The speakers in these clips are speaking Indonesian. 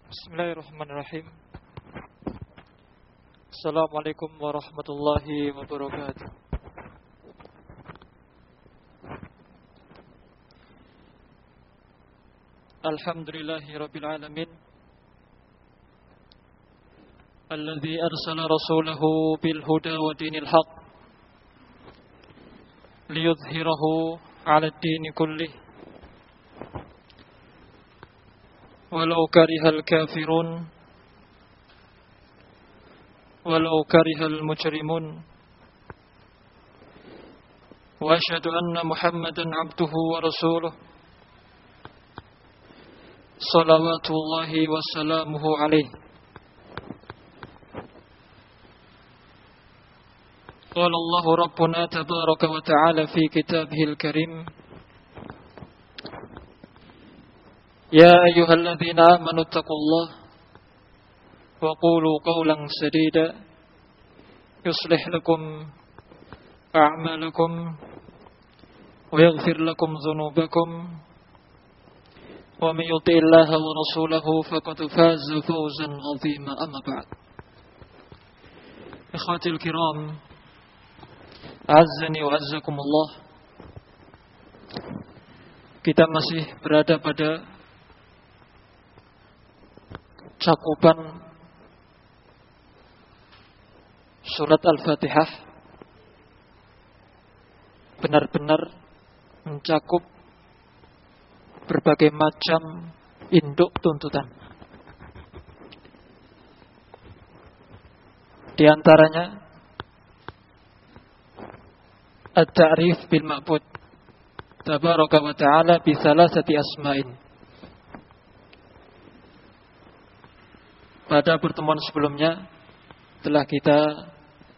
Bismillahirrahmanirrahim. Assalamualaikum warahmatullahi wabarakatuh. Alhamdulillahi rabbil alamin, alladzi arsala rasulahu bil huda wa dinil haq liyudhhirahu 'ala ad-din kullih walau karihal kafirun walau karihal mujrimun. Wa asyhadu anna Muhammadan 'abduhu wa rasuluh salawatullahi wa salamuhu alaihi. Qala Allahu Rabbuna tabaraka wa ta'ala fi kitabihil karim, Ya ayyuhalladzina amanu taqullaha wa qulu qawlan sadida yuslih lakum a'malakum wa yaghfir lakum dhunubakum wa may yuti'illaha wa rasulahu faqad faza fawzan 'azima. Amma ba'd. Ikhwatil kiram, azzani wa azzakumullah. Kita masih berada pada cakupan surat Al-Fatihah, benar-benar mencakup berbagai macam induk tuntutan. Di antaranya at-ta'rif bil ma'bud tabaraka wa ta'ala bi thalathati asma'in. Pada pertemuan sebelumnya telah kita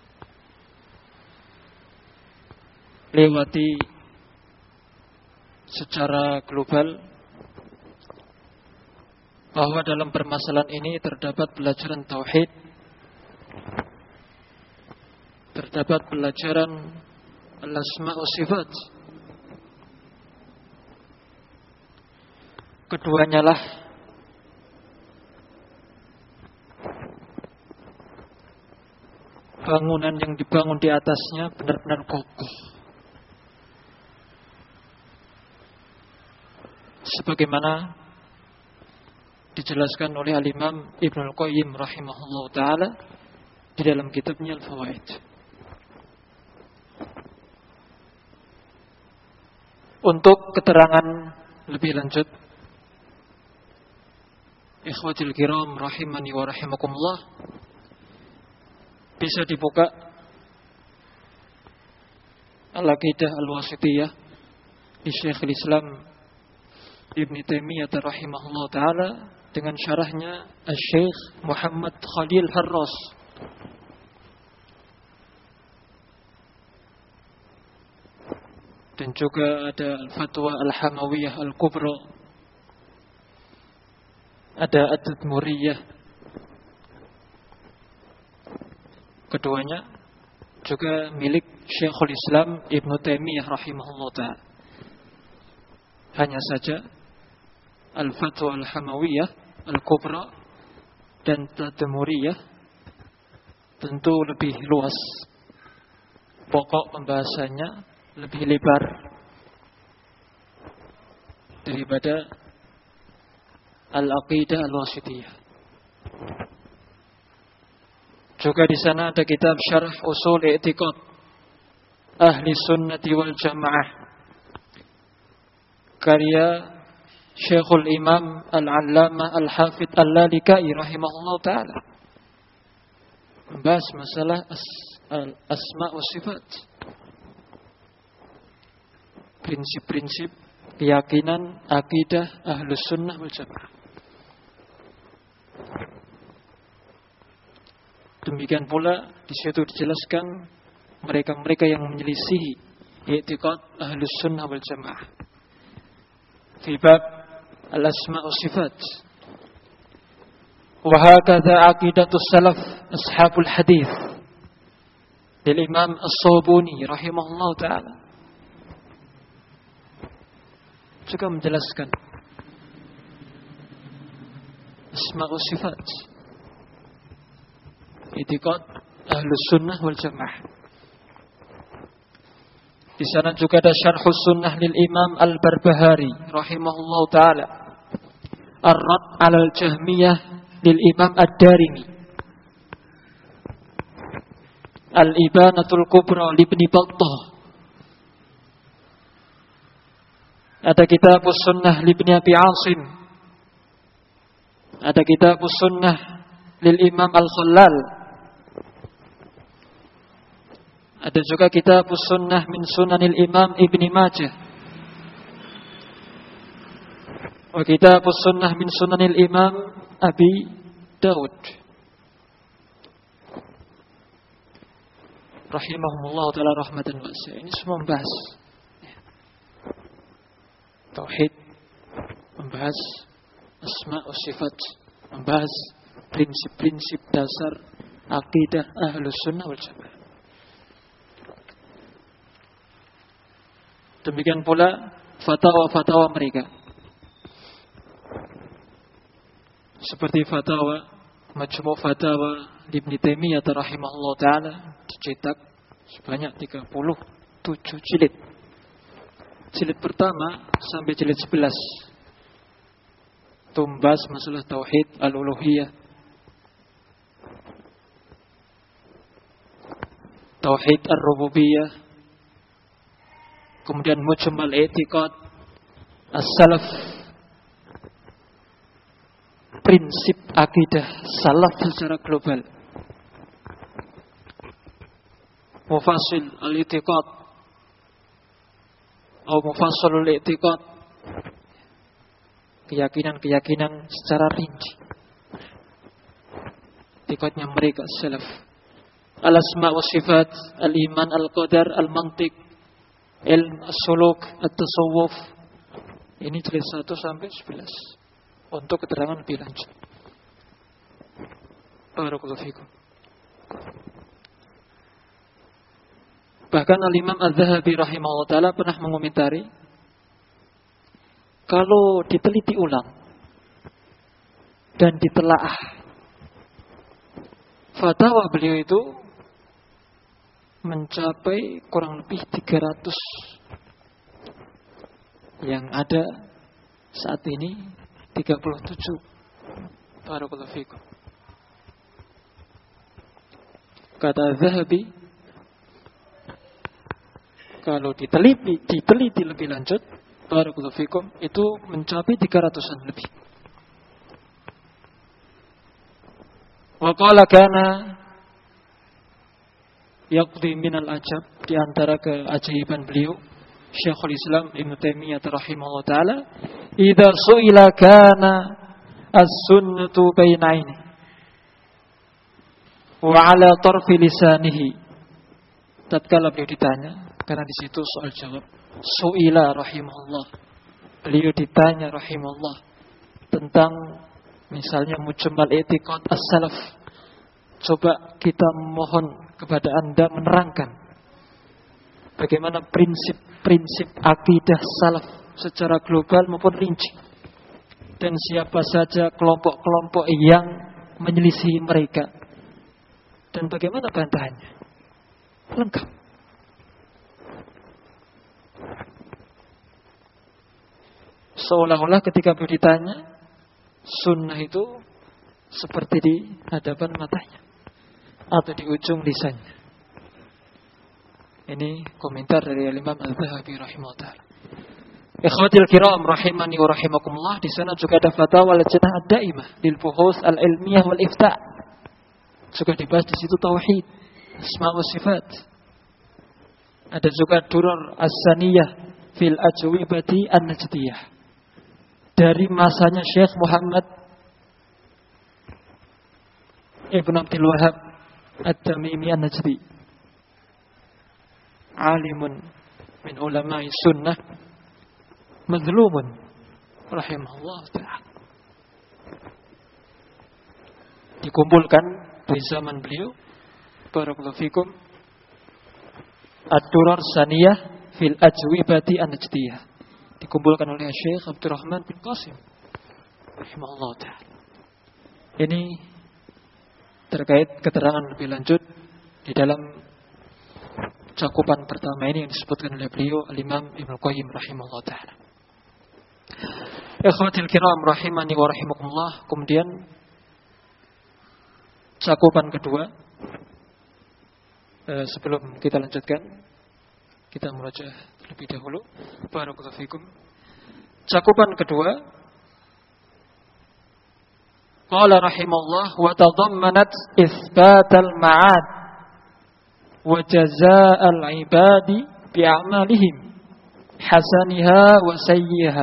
lewati secara global bahwa dalam permasalahan ini terdapat pelajaran tauhid, terdapat pelajaran al-asma' wa sifat. Keduanya lah bangunan yang dibangun di atasnya benar-benar kokoh, sebagaimana dijelaskan oleh Al-Imam Ibnul Qayyim rahimahullah ta'ala di dalam kitabnya Al-Fawaid. Untuk keterangan lebih lanjut, ikhwatil kiram rahimani wa rahimakumullah, bisa dibuka Al-Aqidah Al-Wasithiyah di Syekhul Islam Ibn Taimiyah rahimahullah ta'ala dengan syarahnya Syekh Muhammad Khalil Harras. Dan juga ada Al-Fatwa Al-Hamawiyah Al-Kubra, ada Ad-Tadmuriyah. Keduanya juga milik Syekhul Islam Ibn Taimiyah rahimahullah ta'ala. Hanya saja Al-Fatwa Al-Hamawiyah Al-Kubra dan Tadmuriyah tentu lebih luas, pokok pembahasannya lebih lebar daripada Al-Aqidah Al-Wasithiyah. Juga di sana ada kitab Syarah Usul I'tiqad Ahli Sunnati wal Jamaah karya Syekhul Imam Al-Allamah Al-Hafidh Al-Lalikai rahimahullah ta'ala, membahas masalah asma' wa sifat, prinsip-prinsip keyakinan akidah Ahlus Sunnah wal Jamaah. Demikian pula di situ dijelaskan mereka-mereka yang menyelisihi i'tiqad Ahlus Sunnah wal Jamaah fi bab al-asma' wa sifat. Wa hakadha aqidatus salaf ashabul hadis dari Imam As-Sabuni rahimahullah ta'ala juga menjelaskan asma wa sifat. I'tiqad Ahlus Sunnah wal Jamaah. Di sana juga ada Syarhus Sunnah lil Imam Al-Barbahari rahimahullahu taala. Ar-Rad 'alal Jahmiyah lil Imam Ad-Darimi. Al-Ibanatul Kubra li Ibnu Battah. Ada Kitabus Sunnah li Ibnu Abi Asim. Ada Kitabus Sunnah lil Imam Al-Khallal. Ada juga Kitabus Sunnah min Sunanil Imam Ibnu Majah. Wa Kitabus Sunnah min Sunanil Imam Abi Daud. Rahimahumullah ta'ala rahmatan wasi'ah. Ini semua membahas tauhid, membahas asma wa sifat, membahas prinsip-prinsip dasar akidah Ahlus Sunnah wal Jamaah. Demikian pula fatwa-fatwa mereka. Seperti fatwa Majmu' Fatawa Ibnu Taimiyah rahimahullah taala dicetak sebanyak 37 jilid. Jilid pertama sampai jilid 11 tumbas masalah tauhid al-uluhiyah, tauhid ar-rububiyah, kemudian mujmal i'tiqad as-salaf, prinsip akidah salaf secara global, mufasil al-i'tiqad atau mufassalul i'tiqad, keyakinan-keyakinan secara rinci, i'tiqadnya mereka salaf, al-asma' wa sifat, al-iman, al-qadar, al-mantiq, ilm, as-suluk, at-tasawuf. Ini jilid 1 sampai 11 untuk keterangan lebih lanjut. Barakallahu fikum. Bahkan Al-Imam Az-Zahabi rahimahullah ta'ala pernah mengomentari, kalau diteliti ulang dan ditelaah, fatwa beliau itu mencapai kurang lebih 300 yang ada saat ini 37. Barakallahu fikum. Kata Zahabi, kalau diteliti lebih lanjut, barakallahu fikum, itu mencapai 300-an lebih. Wa qala kana yaqdi minal ajab, di antara keajaiban beliau Syekhul Islam Ibnu Taimiyah rahimahullah taala, idza su'ila kana as-sunnatu baina aini wa 'ala tarfi lisanihi. Tatkala beliau ditanya, karena di situ soal jawab, su'ila rahimahullah, beliau ditanya rahimahullah tentang misalnya mujmal i'tiqad as-salaf. Coba kita mohon kepada Anda menerangkan bagaimana prinsip-prinsip akidah salaf secara global maupun rinci, dan siapa saja kelompok-kelompok yang menyelisih mereka, dan bagaimana bantahannya. Lengkap. Seolah-olah ketika beliau ditanya, sunnah itu seperti di hadapan matanya atau di ujung lisannya. Ini komentar dari Imam Az-Zahabi rahimahullah. Ikhwatil kiram rahimani wa rahimakumullah, di sana juga ada fatwa Lajnah Ad-Daimah lil Buhuts Al-Ilmiyah wal Ifta'. Juga dibahas di situ tauhid, asma wa sifat. Ada juga Durar As-Saniyah fil Ajwibati An-Najdiyah dari masanya Syekh Muhammad Ibn Abdul Wahhab At-Tamimi An-Najdi, alimun min ulama'i sunnah, mazlumun rahimahullah ta'ala. Dikumpulkan di zaman beliau, barakallahu fikum, Ad-Durar Saniyah fil Ajwibati An-Najdiyah, dikumpulkan oleh Syekh Abdurrahman bin Qasim rahimahullah ta'ala. Ini terkait keterangan lebih lanjut di dalam cakupan pertama ini yang disebutkan oleh beliau Al-Imam Ibnu Qayyim rahimahullah ta'ala. Ikhwatil kiram rahimani wa rahimakumullah. Kemudian cakupan kedua, sebelum kita lanjutkan, kita meraja terlebih dahulu. Barakallahu fikum. Cakupan kedua, qala rahimahullah wa tadammanat isbatal ma'ad wa jazaa'al ibadi bi'amalihim hasaniha wa sayyiha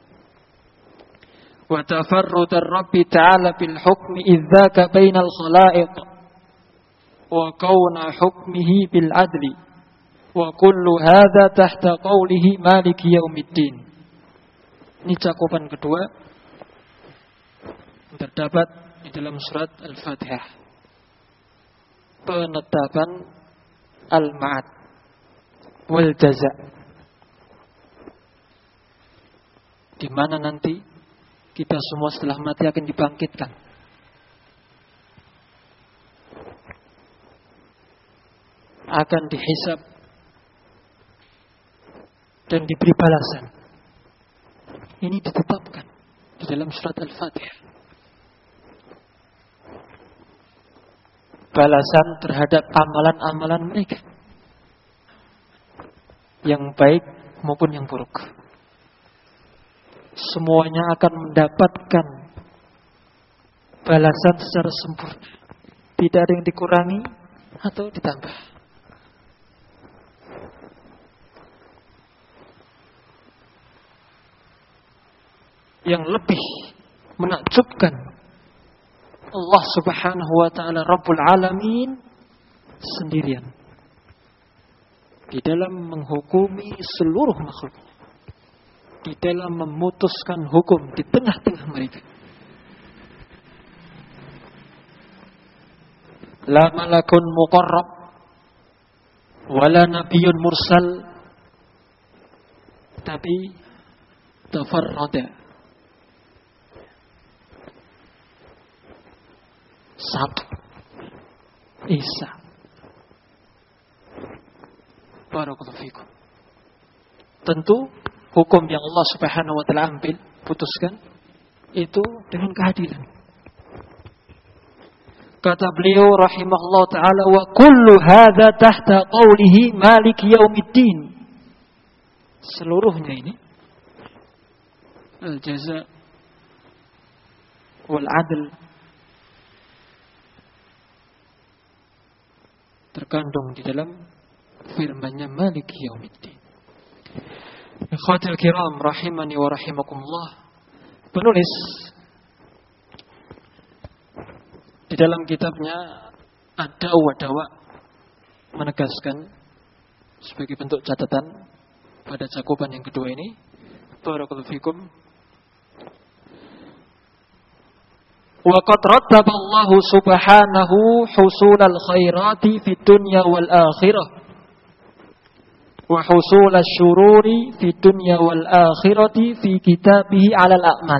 wa tafarrudar rabbi ta'ala bil hukmi idzaka bainal khalaiq wa kauna hukmihi bil adli wa kullu hadza tahta qawlihi maliki yaumiddin. Ini cakupan kedua terdapat di dalam surat Al-Fatihah, penetapan al-ma'ad wal jaza, di mana nanti kita semua setelah mati akan dibangkitkan. Akan dihisab dan diberi balasan. Ini ditetapkan di dalam surat Al-Fatihah. Balasan terhadap amalan-amalan mereka, yang baik maupun yang buruk. Semuanya akan mendapatkan balasan secara sempurna. Tidak ada yang dikurangi atau ditambah. Yang lebih menakjubkan, Allah subhanahu wa ta'ala Rabbul Alamin sendirian di dalam menghukumi seluruh makhluk, di dalam memutuskan hukum di tengah-tengah mereka. La malakun muqarrab wala nabiyyun mursal, tapi tafarrada, satu, Isa. Barakallahu fikum. Tentu hukum yang Allah subhanahu wa ta'ala ambil, putuskan, itu dengan keadilan. Kata beliau rahimahullah ta'ala, wa kullu hadha tahta qawlihi maliki yaumiddin. Seluruhnya ini al-jaza wal-adl terkandung di dalam firman-Nya Maliki Yaumiddin. Ikhwatul kiram rahimani wa rahimakumullah. Penulis di dalam kitabnya Ad-Da'u wa Dawa menegaskan sebagai bentuk catatan pada cakupan yang kedua ini, barakallahu fikum, wa qad rattaba Allah subhanahu husulal khairati fid dunya wal akhirah wa husulal syururi fid dunya wal akhirati fi kitabihi 'alal a'mal.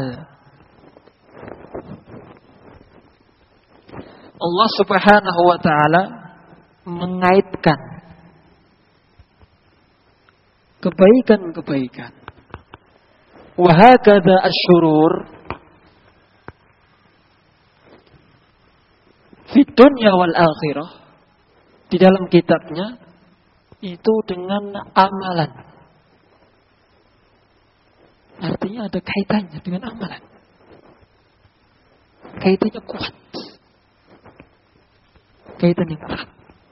Allah subhanahu wa ta'ala mengaitkan kebaikan-kebaikan, wa hakadha asy-syurur fi dunya wal akhirah, di dalam kitabnya itu dengan amalan. Artinya ada kaitannya dengan amalan. Kaitannya kuat. Kaitannya kuat.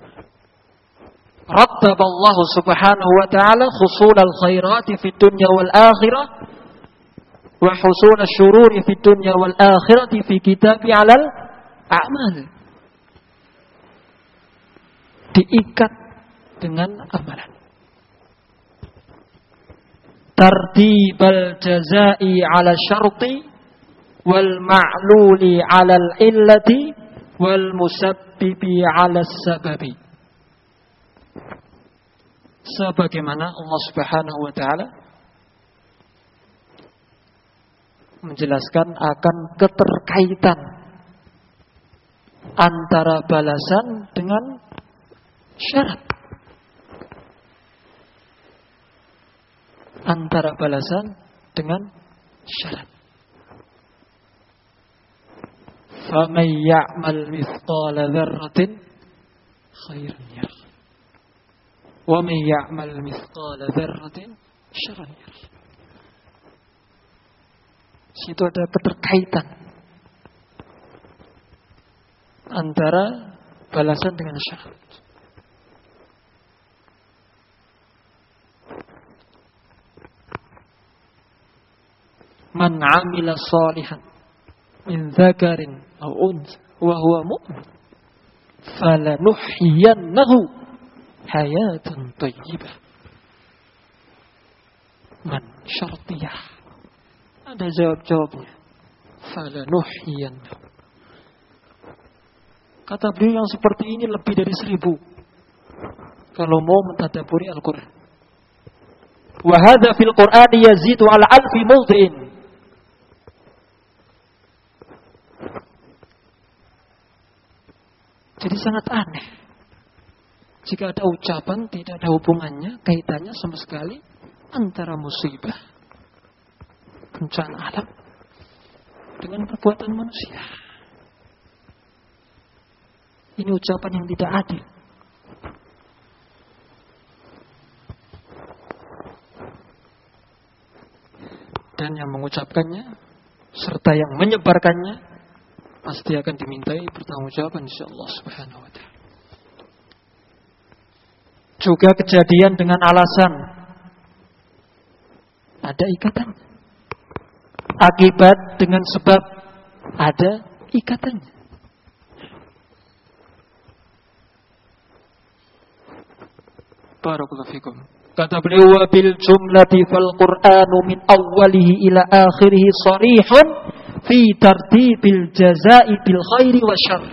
Rattaballahu subhanahu wa ta'ala husulal khairati fi dunya wal akhirah wa husul asy-syururi fi dunya wal akhirati fi kitabi 'alal a'mal. Diikat dengan amalan. Tartibal jazai 'ala syarti wal ma'luli 'ala al-illati wal musabbibi 'ala sababi. Sebagaimana Allah Subhanahu wa taala menjelaskan akan keterkaitan antara balasan dengan syarat. Antara balasan dengan syarat. فَمَنْ يَعْمَلْ مِثْقَالَ ذَرَّةٍ خَيْرًا يَرَهُ وَمَنْ يَعْمَلْ مِثْقَالَ ذَرَّةٍ شَرًّا يَرَهُ. Situ ada keterkaitan antara balasan dengan syarat. Man 'amila shalihan min dzakarin aw untha wa huwa mu'min falanuhyiyannahu hayatan thayyibah. Man syartiyah. Ada jawabnya. Falanuhyiyannahu. Kata beliau yang seperti ini lebih dari 1000 kalau mau mentadabburi Al-Qur'an. Wa hadza fil Qur'ani yazidu ala alfi mawdhi'in. Jadi sangat aneh jika ada ucapan tidak ada hubungannya, kaitannya sama sekali antara musibah, bencana alam dengan perbuatan manusia. Ini ucapan yang tidak adil. Dan yang mengucapkannya serta yang menyebarkannya pasti akan dimintai pertanggungjawaban insyaallah subhanahu wa ta'ala. Juga kejadian dengan alasan ada ikatan. Akibat dengan sebab ada ikatannya. Barakallahu fikum. Kata beliau, wa bil jumlati fal Qur'anu min awwalihi ila akhirih sharihun fi tartibil jazaa'i bil khairi wa syarr.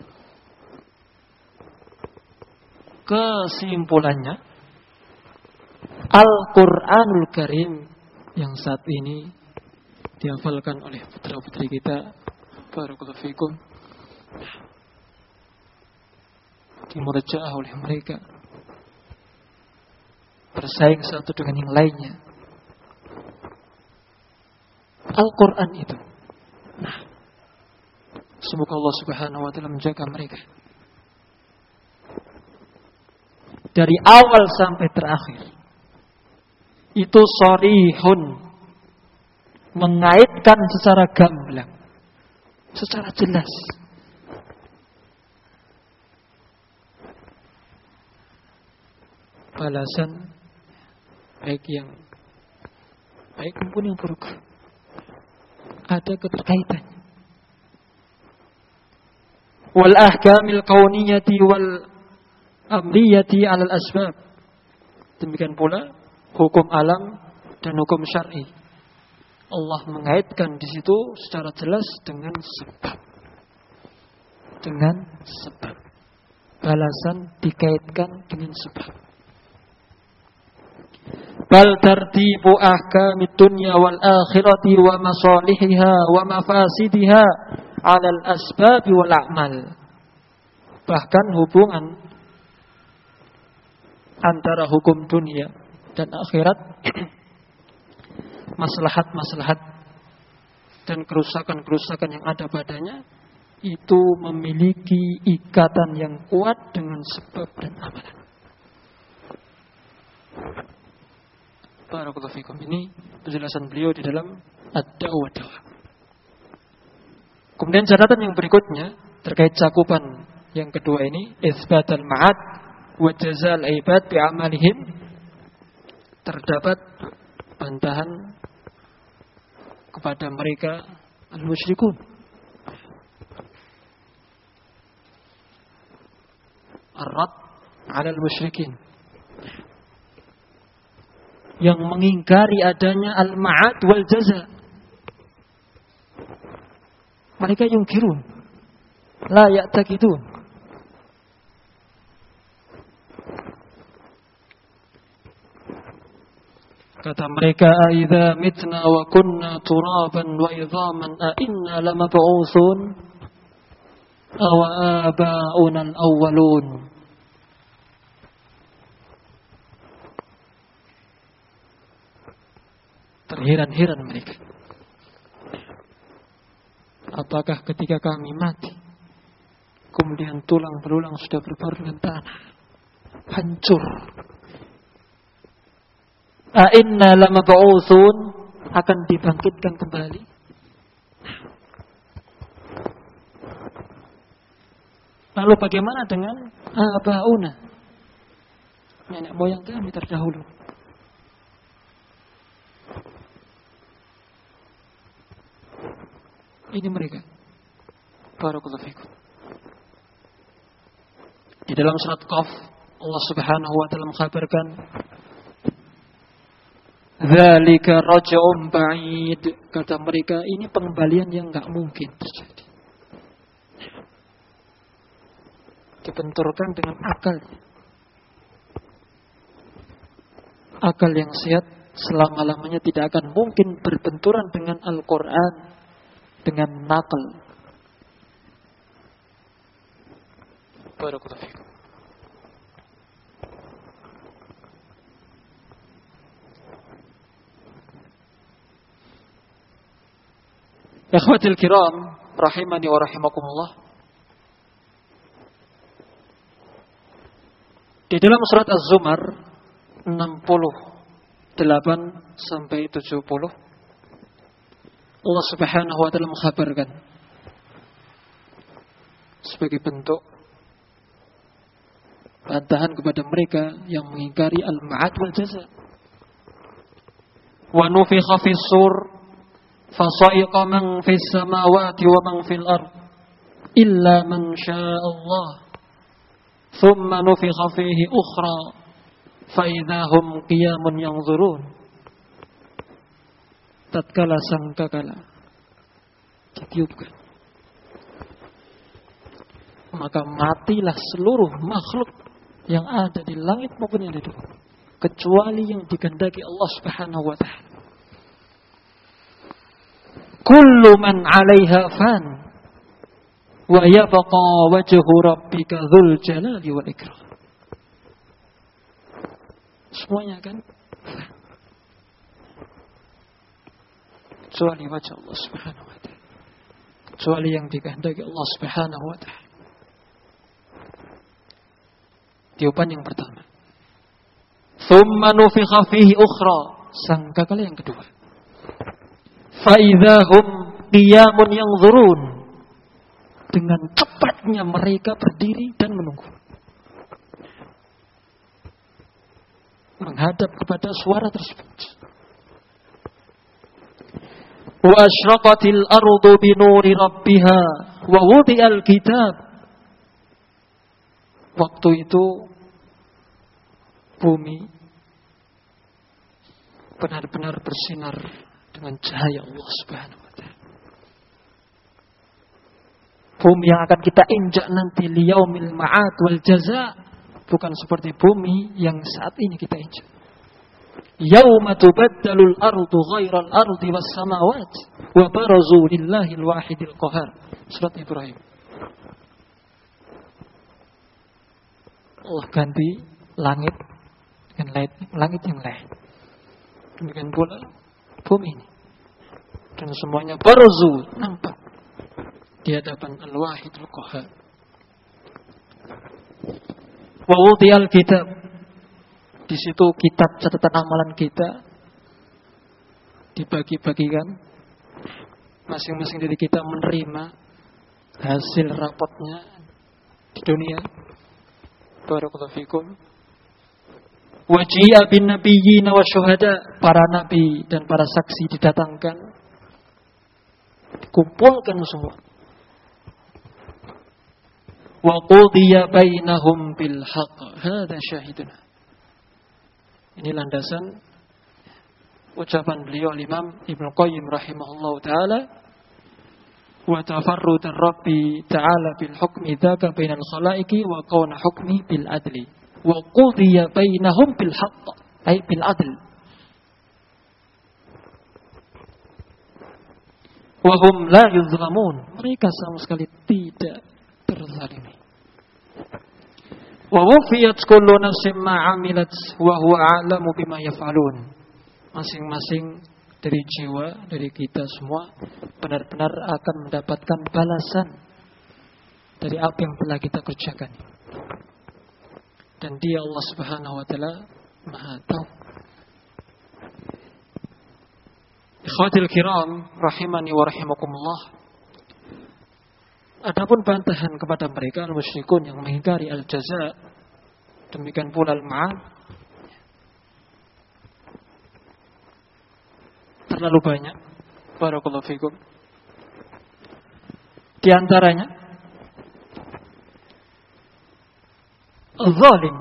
Kesimpulannya, Al-Qur'anul Karim yang saat ini dihafalkan oleh putra-putri kita, barakallahu fikum, dimurajaah oleh mereka, bersaing satu dengan yang lainnya. Al-Quran itu. Nah, semoga Allah subhanahu wa ta'ala menjaga mereka. Dari awal sampai terakhir. Itu sharihun. Mengaitkan secara gamblang. Secara jelas. Balasan baik yang baik maupun yang buruk ada keterkaitan. Wal ahkamil kauniyati wal amriyati 'alal asbab. Demikian pula hukum alam dan hukum syar'i. Allah mengaitkan di situ secara jelas dengan sebab. Dengan sebab. Balasan dikaitkan dengan sebab. Bal tartibu ahkamid dunya wal akhirati wa masalihiha wa mafasidiha 'alal asbab wal a'mal. Bahkan hubungan antara hukum dunia dan akhirat, maslahat-maslahat dan kerusakan-kerusakan yang ada padanya itu memiliki ikatan yang kuat dengan sebab dan amalan. Barakallahu fikum. Ini penjelasan beliau di dalam Ad-Da'wah. Kemudian catatan yang berikutnya terkait cakupan yang kedua ini, itsbatul ma'ad wa jazal ibad bi amalihim. Terdapat bantahan kepada mereka al-musyrikun. Ar-rad 'ala al-musyrikin. Yang mengingkari adanya al-ma'ad wal jaza. Mereka yungkirun, la ya'taqidun. Kata mereka, "Aidza mitna wa kunna turaban wa idhaman a inna lamab'utsun?" awa aba'una al-awwalun. Terheran-heran mereka. Apakah ketika kami mati, kemudian tulang belulang sudah berbaur dengan tanah, hancur? A'inna lamab'utsun, akan dibangkitkan kembali? Lalu bagaimana dengan aba'una, nenek moyang kami terdahulu? Ini mereka. Barakallahu fikum. Di dalam surat Qaf, Allah Subhanahu wa taala mengkhabarkan, "Dzalika raj'un ba'id." Kata mereka, ini pengembalian yang enggak mungkin terjadi. Dibenturkan dengan akal. Akal yang sehat selama-lamanya tidak akan mungkin berbenturan dengan Al-Qur'an, dengan nakal. Barakallahu fikum. Ikhwatul kiram, rahimani wa rahimakumullah. Di dalam surat Az-Zumar 68 sampai 70, Allah Subhanahu wa taala mengkhabarkan sebagai bentuk bantahan kepada mereka yang mengingkari al-ma'ad wal jaza. Wa nufikha fis sur fasa'iqa man fis samawati wa man fil ard illa man syaa Allah. Thumma nufikha fihi ukhra fa idahum qiyamun yanzurun. Tatkala sangkakala ditiupkan, maka matilah seluruh makhluk yang ada di langit maupun yang di bumi, kecuali yang dikehendaki Allah Subhanahu wa taala. Kullu man 'alaiha fan wa yabqa wajhu rabbika dzul jalali wal ikram. Semuanya kan kecuali wajah Allah Subhanahu wa taala, kecuali yang dikehendaki Allah Subhanahu wa taala. Tiupan yang pertama. Tsumma nufikha fihi ukhra, sangkakala yang kedua. Fa idzahum qiyamun yanzurun, dengan cepatnya mereka berdiri dan menunggu, menghadap kepada suara tersebut. Wa asyraqatil ardu bi nuri rabbiha wa wudi'al kitab. Waktu itu bumi benar-benar bersinar dengan cahaya Allah Subhanahu wa taala. Bumi yang akan kita injak nanti liyaumil ma'ad wal jaza, bukan seperti bumi yang saat ini kita injak. Yauma tubaddalul ardu ghairal ardi was samawati wa barazu lillahil wahidil qahar. Surat Ibrahim. Allah ganti langit dengan langit yang lain. Demikian pula bumi ini. Dan semuanya barazu, nampak di hadapan Al-Wahidul Qahar. Wa wudiyal kitab, di situ kitab catatan amalan kita dibagi-bagikan. Masing-masing dari kita menerima hasil rapotnya di dunia. Barakallahu fikum. Waji'a bin nabiyyin wa syuhada, para nabi dan para saksi didatangkan, dikumpulkan semua. Wa qudiya bainahum bil haqq. Hada syahiduna. Ini landasan ucapan beliau Imam Ibnu Qayyim rahimahullahu taala, wa tafarrud ar-rabbi ta'ala bil hukmi dzaka bainal khalaiqi wa kauna hukmi bil adli wa qudiya bainahum bil haqq ay bil adl wa hum la yuzlamun. Mereka sama sekali tidak zalimin. Wa wufiyat kullu nafsin ma 'amilat wa huwa a'lamu bima yaf'alun. Masing-masing dari jiwa, dari kita semua benar-benar akan mendapatkan balasan dari apa yang telah kita kerjakan. Dan Dia Allah Subhanahu wa taala Maha tahu. Ikhwatil kiram rahimani wa rahimakumullah. Adapun bantahan kepada mereka al-musyrikun yang mengingkari al-jaza, demikian pula al-ma'ad, terlalu banyak. Barakallahu fikum. Di antaranya al-zalim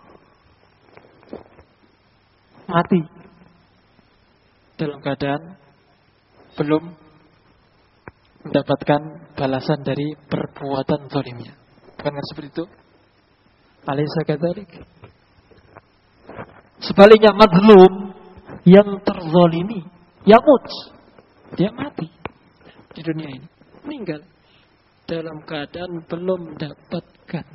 mati dalam keadaan belum mendapatkan balasan dari perbuatan zalimnya. Bukan seperti itu? Alaysa kadzalik? Sebaliknya mazlum yang terzalimi, yamut, dia mati di dunia ini, meninggal dalam keadaan belum mendapatkan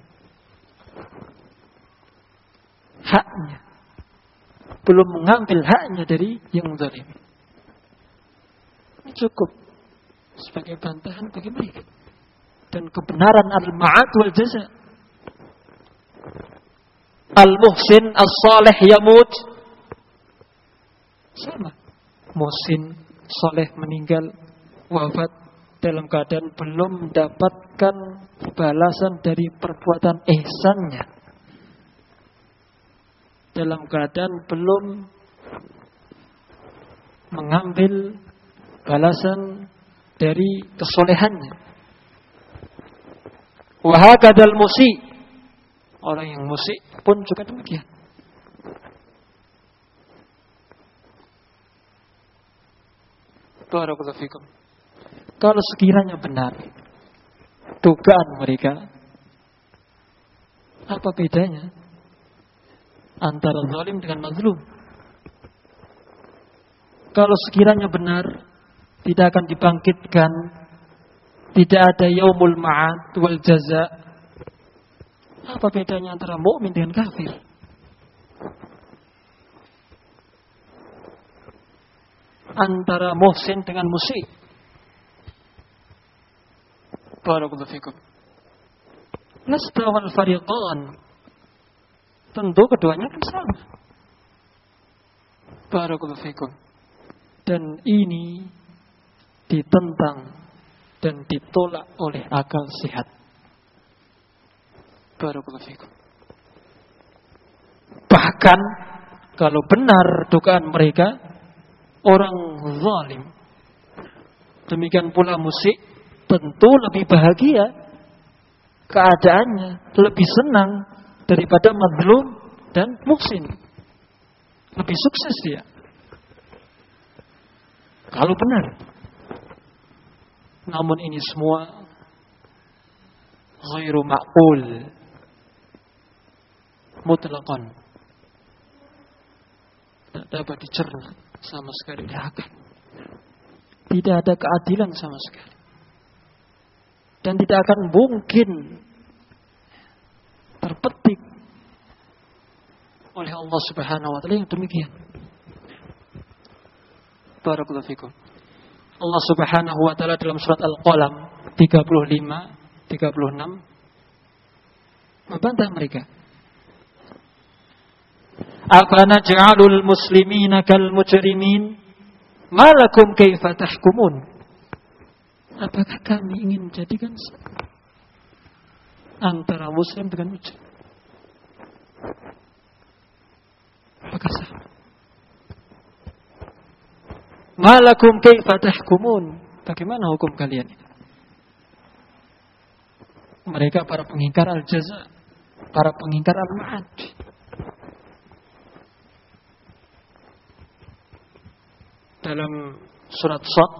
haknya, belum mengambil haknya dari yang zalimi. Ini cukup sebagai bantahan bagi mereka dan kebenaran al-ma'ad wal jaza. Al-muhsin as-salih yamut, sama. Muhsin saleh meninggal, wafat dalam keadaan belum mendapatkan balasan dari perbuatan ihsannya, dalam keadaan belum mengambil balasan dari kesolehannya. Wa hakadzal musi, orang yang musik pun juga demikian. Barakallahu fikum. Kalau sekiranya benar dugaan mereka, apa bedanya antara zalim dengan mazlum? Kalau sekiranya benar tidak akan dibangkitkan, tidak ada yaumul ma'ad wal jaza, apa bedanya antara mukmin dengan kafir? Antara muhsin dengan musyrik. Barakallahu fikum. Lastawal fariqan. Tentu keduanya kan sama. Barakallahu fikum. Dan ini ditentang dan ditolak oleh akal sehat. Barakallahu fikum. Bahkan kalau benar dugaan mereka, orang zalim, demikian pula musyrik, tentu lebih bahagia keadaannya, lebih senang daripada mazlum dan muhsin. Lebih sukses dia kalau benar. Namun ini semua ghairu ma'qul mutlaqan, tidak dapat dicerna sama sekali di akal. Tidak ada keadilan sama sekali. Dan tidak akan mungkin terpetik oleh Allah Subhanahu wa taala yang demikian. Barakallahu fikum. Allah Subhanahu wa taala dalam surat Al-Qalam 35, 36 membantah mereka. Afanaj'alul muslimina kal mujrimin ma lakum kaifa tahkumun. Apakah kami ingin menjadikan antara muslim dengan mujrim? Apakah sama? Ma lakum kaifa tahkumun. Bagaimana hukum kalian? Mereka para pengingkar al-jaza, para pengingkar al-ma'ad. Dalam surat Sad,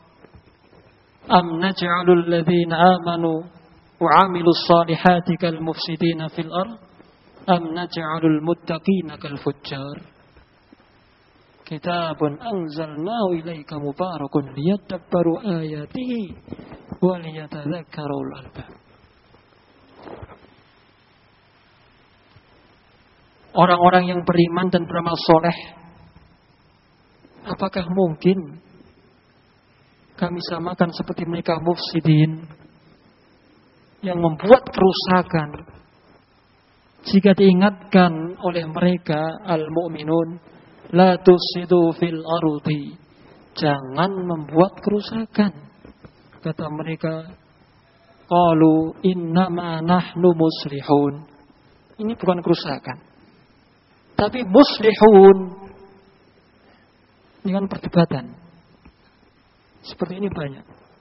am naj'alul ladzina amanu wa 'amilus salihati kal mufsidina fil ard am naj'alul muttaqina kal fujjar. Kitabun anzalnahu ilaika mubarakun liyadabbaru ayatihi wa liyatadhakkarul albab. orang-orang yang beriman dan beramal soleh, apakah mungkin kami samakan seperti mereka mufsidin yang membuat kerusakan? Jika diingatkan oleh mereka al-mu'minun, la tusidu fil ardi, jangan membuat kerusakan. Kata mereka, qalu innama nahnu muslihun. Ini bukan kerusakan, tapi muslihun. Ini kan perdebatan. Seperti ini banyak.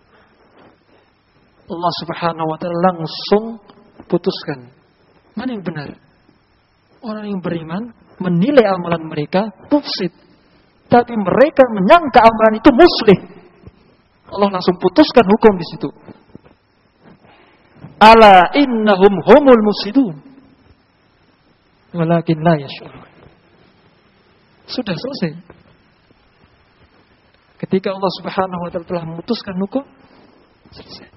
Allah Subhanahu wa ta'ala langsung putuskan mana yang benar. Orang yang beriman menilai amalan mereka mufsid, tapi mereka menyangka amalan itu muslih. Allah langsung putuskan hukum di situ. Ala innahum humul mufsidun walakin la yash'urun. Sudah selesai. Ketika Allah Subhanahu wa ta'ala telah memutuskan hukum, selesai.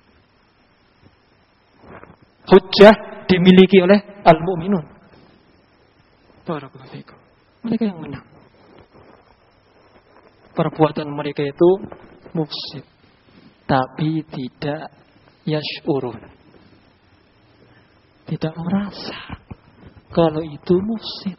Hujjah dimiliki oleh al-mu'minun. Barakallahu fikum. Mereka yang menang. Perbuatan mereka itu mufsid, tapi tidak yash'urun, tidak merasa kalau itu mufsid.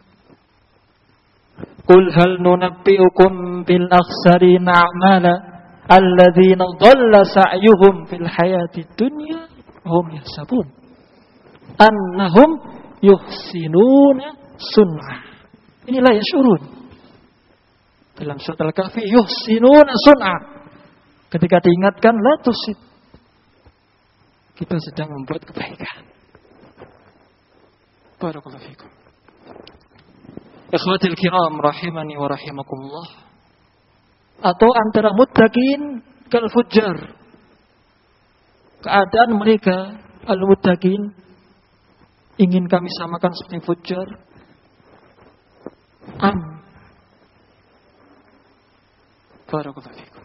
Qul hal nunabbi'ukum bil akhsarina a'mala alladzina dhalla sa'yuhum fil hayatid dunya hum yahsabun annahum yuhsinuna sun'ah. Inilah yash'urun. Dalam surat Al-Kahfi, yuhsinuna sun'ah. Ketika diingatkan, la tusid, kita sedang membuat kebaikan. Barakallahu fikum. Ikhwatil kiram rahimani wa rahimakumullah. Atau antara muttaqin kal fujjar. Keadaan mereka al-muttaqin ingin kami samakan seperti fujjar. Barakallahu fikum.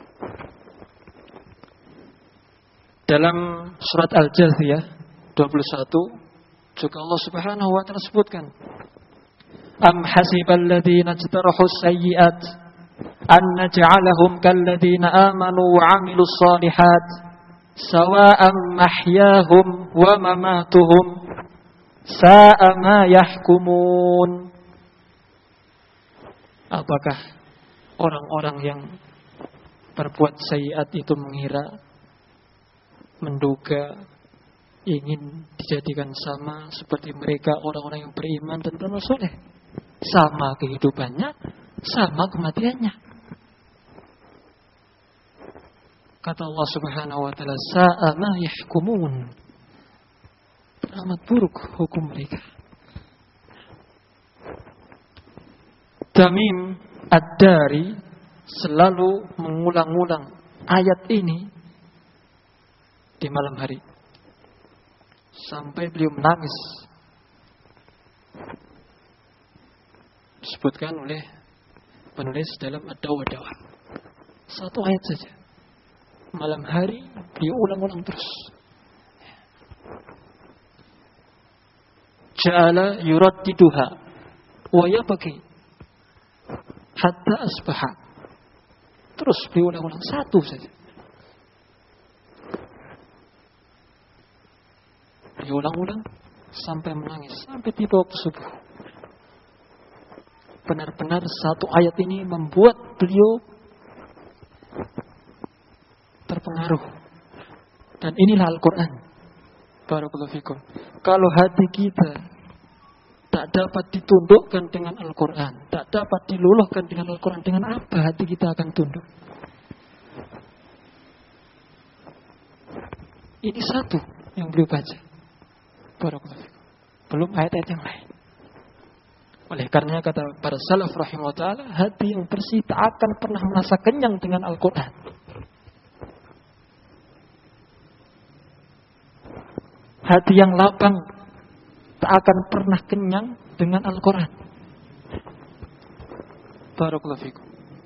Dalam surat Al-Jathiyah 21 juga Allah Subhanahu wa ta'ala sebutkan, am hasibal ladzina ijtarahu sayyi'at an naj'alahum kal ladzina amanu wa 'amilus shalihat sawa'an mahyahum wa mamatuhum sa'a ma yahkumun. Apakah orang-orang yang berbuat sayyi'at itu mengira, menduga, ingin dijadikan sama seperti mereka orang-orang yang beriman dan beramal soleh? Sama kehidupannya, sama kematiannya. Kata Allah Subhanahu wa ta'ala, sa'a ma yahkumun. Amat buruk hukum mereka. Tamim Ad-Dari selalu mengulang-ulang ayat ini di malam hari sampai beliau menangis. Disebutkan oleh penulis dalam Ad-Dawa. Satu ayat saja. Malam hari beliau ulang-ulang terus. Ja'ala yuraddiduha wa yabki hatta asbaha. Terus beliau ulang-ulang satu saja. Beliau ulang-ulang sampai menangis, sampai tiba waktu subuh. Benar-benar satu ayat ini membuat beliau terpengaruh. Dan inilah Al-Quran. Barakallahu fikum. Kalau hati kita tak dapat ditundukkan dengan Al-Quran, tak dapat diluluhkan dengan Al-Quran, dengan apa hati kita akan tunduk? Ini satu yang beliau baca. Barakallahu fikum. Belum ayat-ayat yang lain. Oleh karenanya kata para salaf rahimahullah ta'ala, hati yang bersih tak akan pernah merasa kenyang dengan Al-Quran. Hati yang lapang tak akan pernah kenyang dengan Al-Quran. Barakallahu fikum.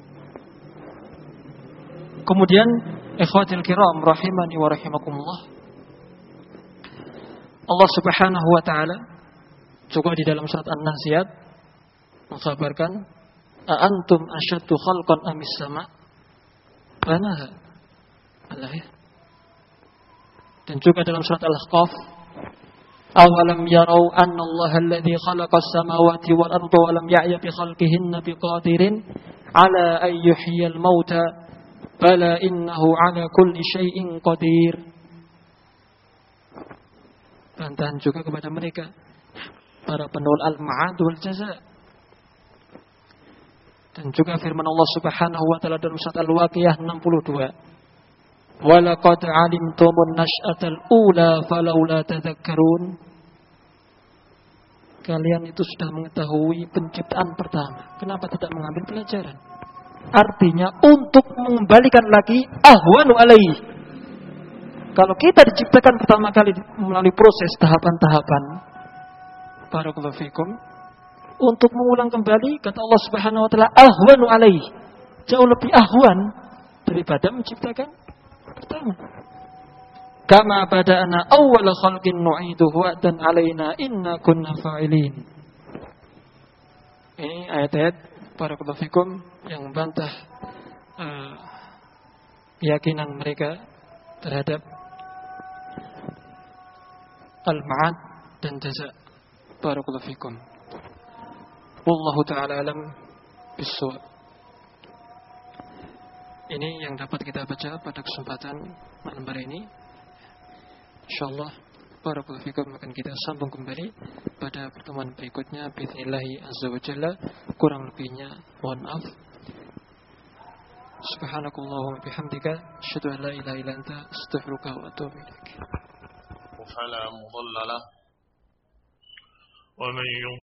Kemudian ikhwatil kiram rahimani wa rahimakumullah, Allah Subhanahu wa ta'ala Juga di dalam surat An-Nazi'at mengkabarkan, "A'antum asyaddu khalqan amis sama'?" Banaha. Al-ayat. Dan juga dalam surat Al-Ahqaf, "Awalam yarau anna Allaha alladhi khalaqas samawati wal arda wa lam ya'ya bi khalqihinna biqadirin 'ala an yuhyiyal mauta bala innahu 'ala kulli syai'in qadir." Bantahan juga kepada mereka, para penolak al-ma'ad wal jaza. Dan juga firman Allah Subhanahu wa taala dalam surat Al-Waqiah 62, "Wa laqad 'alimtumun nash'atal ula falawla tadhakkarun." Kalian itu sudah mengetahui penciptaan pertama, kenapa tidak mengambil pelajaran? Artinya untuk mengembalikan lagi ahwanu alaihi. Kalau kita diciptakan pertama kali melalui proses tahapan-tahapan, barakallahu fikum, untuk mengulang kembali, kata Allah Subhanahu wa taala, ahwanu alaihi, jauh lebih ahwan daripada menciptakan pertama. Kama bada'na awwala khalqin nu'iduhu wa'dan alaina inna kunna fa'ilin. Ini ayat-ayat barakallahu fikum yang membantah keyakinan mereka terhadap al-ma'ad dan jaza. Barakallahu fikum. Wallahu ta'ala alam bis-shawab. Ini yang dapat kita baca pada kesempatan malam hari ini. Insyaallah barakallahu fikum akan kita sambung kembali pada pertemuan berikutnya bismillah azza wa jalla. Kurang lebihnya mohon maaf. Subhanakallahumma bihamdika asyhadu an la ilaha illa anta astaghfiruka wa atubu ilaik. فلا مضل له ومن